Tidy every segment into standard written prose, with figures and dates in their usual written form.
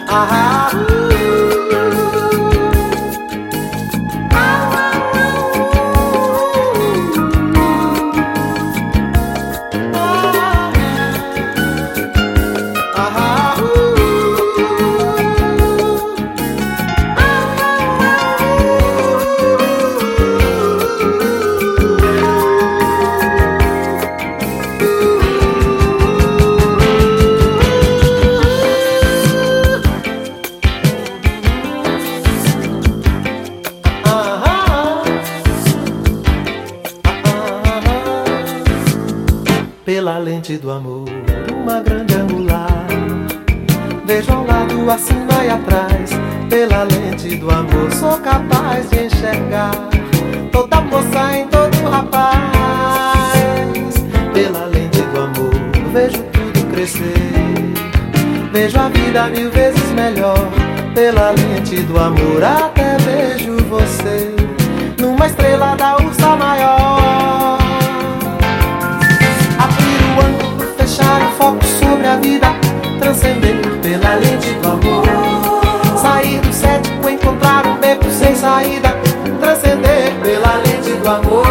Ah, pela lente do amor, uma grande angular. Vejo ao lado, acima e atrás. Pela lente do amor, sou capaz de enxergar toda moça em todo rapaz. Pela lente do amor, vejo tudo crescer. Vejo a vida 1000 vezes melhor. Pela lente do amor, até vejo você numa estrela da ursa maior. Fechar o foco sobre a vida, transcender pela lente do amor. Sair do cético, encontrar um beco sem saída, transcender pela lente do amor.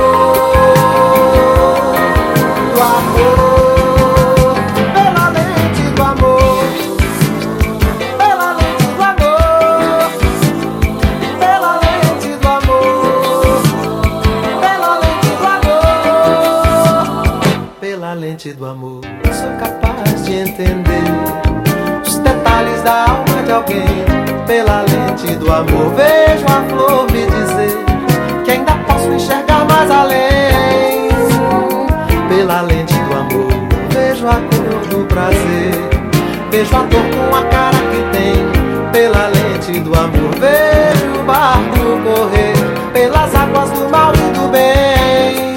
Do amor, pela lente do amor. Pela lente do amor. Pela lente do amor. Pela lente do amor. Pela lente do amor, sou capaz de entender os detalhes da alma de alguém. Pela lente do amor, vejo a flor me dizer que ainda posso enxergar mais além. Pela lente do amor, vejo a cor do prazer. Vejo a dor com a cara que tem. Pela lente do amor, vejo o barco correr pelas águas do mal e do bem.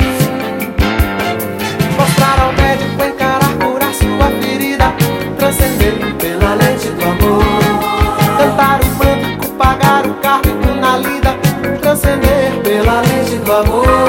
Mostrar ao médico encarar, curar sua ferida, transcender pela lente do amor. Cantar o manto, pagar o cargo na lida, transcender pela lente do amor.